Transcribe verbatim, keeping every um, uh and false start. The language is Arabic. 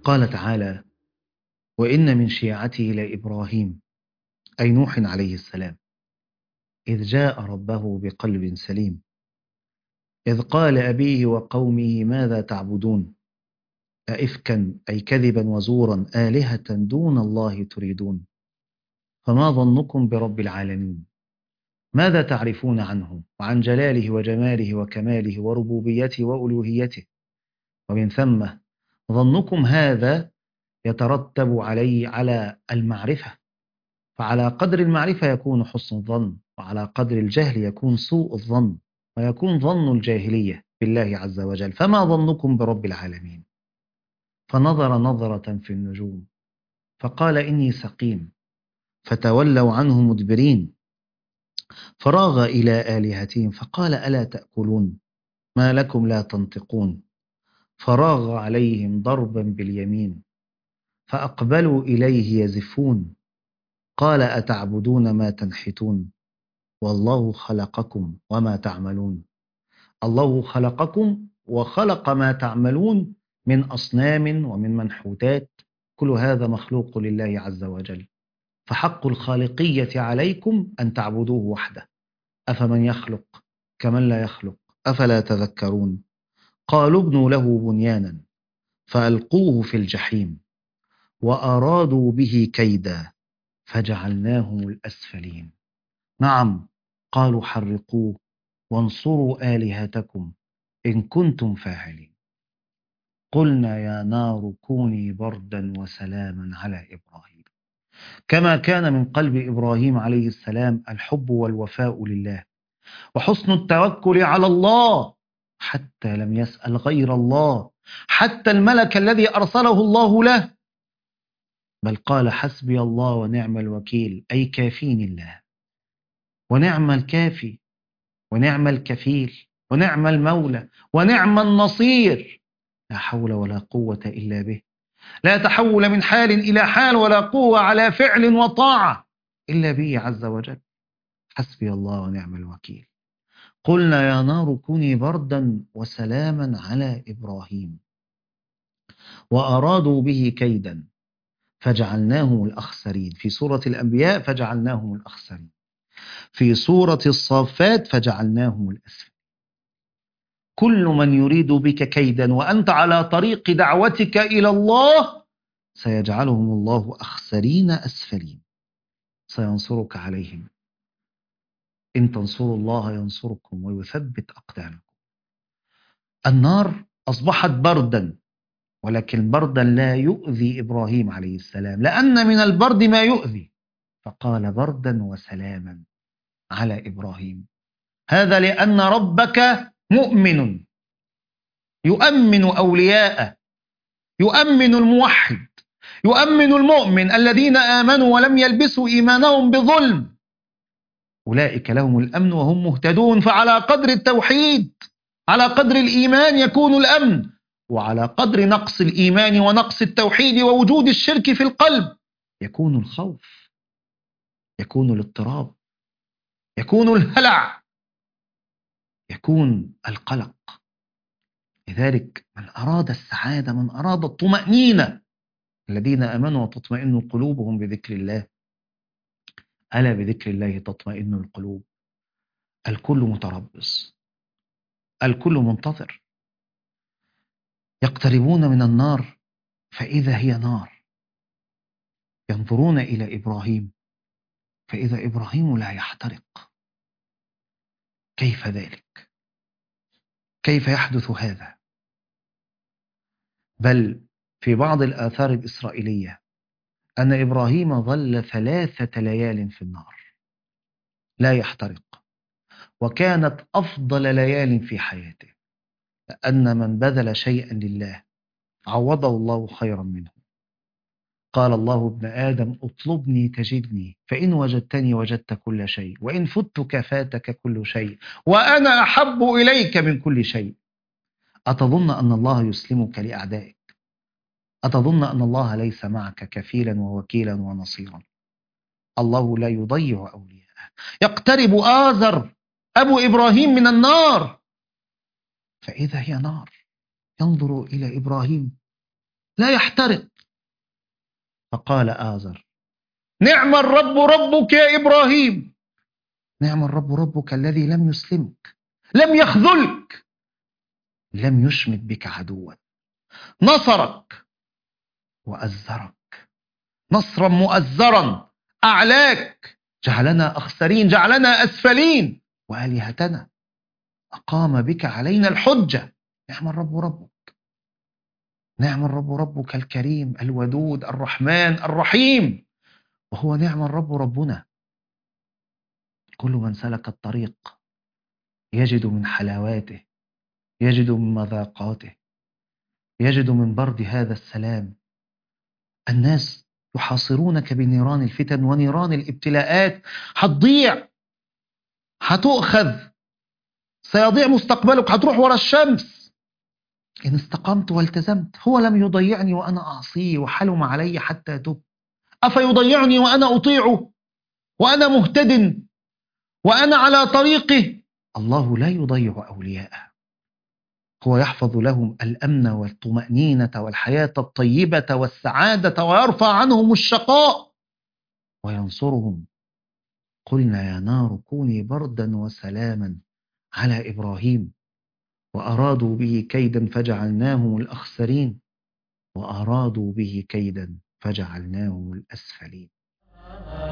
قال تعالى: وإن من شيعته لإبراهيم، أي نوح عليه السلام، إذ جاء ربه بقلب سليم، إذ قال أبيه وقومه ماذا تعبدون، أئفكا أي كذبا وزورا آلهة دون الله تريدون، فما ظنكم برب العالمين، ماذا تعرفون عنه وعن جلاله وجماله وكماله وربوبيته وألوهيته، ومن ثم ظنكم هذا يترتب عليه على المعرفة، فعلى قدر المعرفة يكون حسن الظن، وعلى قدر الجهل يكون سوء الظن، ويكون ظن الجاهلية بالله عز وجل. فما ظنكم برب العالمين؟ فنظر نظرة في النجوم فقال إني سقيم، فتولوا عنه مدبرين، فراغ إلى آلهتهم فقال ألا تأكلون، ما لكم لا تنطقون، فراغ عليهم ضربا باليمين فأقبلوا إليه يزفون، قال أتعبدون ما تنحتون، والله خلقكم وما تعملون. الله خلقكم وخلق ما تعملون من أصنام ومن منحوتات، كل هذا مخلوق لله عز وجل، فحق الخالقية عليكم أن تعبدوه وحده، أفمن يخلق كمن لا يخلق أفلا تذكرون. قالوا ابنوا له بنيانا فألقوه في الجحيم وأرادوا به كيدا فجعلناهم الأسفلين. نعم، قالوا حرقوه وانصروا آلهتكم إن كنتم فاعلين. قلنا يا نار كوني بردا وسلاما على إبراهيم. كما كان من قلب إبراهيم عليه السلام الحب والوفاء لله وحسن التوكل على الله، حتى لم يسأل غير الله، حتى الملك الذي أرسله الله له، بل قال حسبي الله ونعم الوكيل، أي كافين الله، ونعم الكافي ونعم الكفيل ونعم المولى ونعم النصير، لا حول ولا قوة إلا به، لا تحول من حال إلى حال ولا قوة على فعل وطاعة إلا به عز وجل. حسبي الله ونعم الوكيل. قلنا يا نار كوني بردا وسلاما على إبراهيم وأرادوا به كيدا فجعلناهم الأخسرين، في سورة الأنبياء فجعلناهم الأخسرين، في سورة الصافات فجعلناهم الأسفلين. كل من يريد بك كيدا وأنت على طريق دعوتك إلى الله سيجعلهم الله أخسرين أسفلين، سينصرك عليهم، إن تنصروا الله ينصركم ويثبت أقدامكم. النار أصبحت بردا، ولكن بردا لا يؤذي إبراهيم عليه السلام، لأن من البرد ما يؤذي، فقال بردا وسلاما على إبراهيم. هذا لأن ربك مؤمن يؤمن أولياءه، يؤمن الموحد، يؤمن المؤمن، الذين آمنوا ولم يلبسوا إيمانهم بظلم أولئك لهم الأمن وهم مهتدون. فعلى قدر التوحيد، على قدر الإيمان يكون الأمن، وعلى قدر نقص الإيمان ونقص التوحيد ووجود الشرك في القلب يكون الخوف، يكون الاضطراب، يكون الهلع، يكون القلق. لذلك من أراد السعادة، من أراد الطمأنينة، الذين آمنوا وتطمئن قلوبهم بذكر الله، ألا بذكر الله تطمئن القلوب. الكل متربص، الكل منتظر، يقتربون من النار فإذا هي نار، ينظرون إلى إبراهيم فإذا إبراهيم لا يحترق. كيف ذلك؟ كيف يحدث هذا؟ بل في بعض الآثار الإسرائيلية أن إبراهيم ظل ثلاثة ليال في النار لا يحترق، وكانت أفضل ليال في حياته، لأن من بذل شيئا لله عوضه الله خيرا منه. قال الله ابن آدم اطلبني تجدني، فإن وجدتني وجدت كل شيء، وإن فتك فاتك كل شيء، وأنا أحب إليك من كل شيء. أتظن أن الله يسلمك لأعدائك؟ أتظن أن الله ليس معك كفيلا ووكيلا ونصيرا؟ الله لا يضيع أولياءه. يقترب آزر أبو إبراهيم من النار فإذا هي نار، ينظر إلى إبراهيم لا يحترق. فقال آزر: نعم الرب ربك يا إبراهيم، نعم الرب ربك الذي لم يسلمك، لم يخذلك، لم يشمت بك عدوا، نصرك وأزرك نصرا مؤزرا، أعلاك، جعلنا أخسرين، جعلنا أسفلين، وآلهتنا، أقام بك علينا الحجة. نعم الرب ربك، نعم الرب ربك الكريم الودود الرحمن الرحيم، وهو نعم الرب ربنا. كل من سلك الطريق يجد من حلاواته، يجد من مذاقاته، يجد من برد هذا السلام. الناس يحاصرونك بنيران الفتن ونيران الابتلاءات، هتضيع، هتؤخذ، سيضيع مستقبلك، هتروح ورا الشمس. إن استقمت والتزمت، هو لم يضيعني وأنا أعصيه وحلم علي حتى تب، أفيضيعني وأنا أطيعه وأنا مهتد وأنا على طريقه؟ الله لا يضيع أولياءه، هو يحفظ لهم الأمن والطمأنينة والحياة الطيبة والسعادة، ويرفع عنهم الشقاء وينصرهم. قلنا يا نار كوني بردا وسلاما على إبراهيم، وأرادوا به كيدا فجعلناهم الأخسرين، وأرادوا به كيدا فجعلناهم الأسفلين.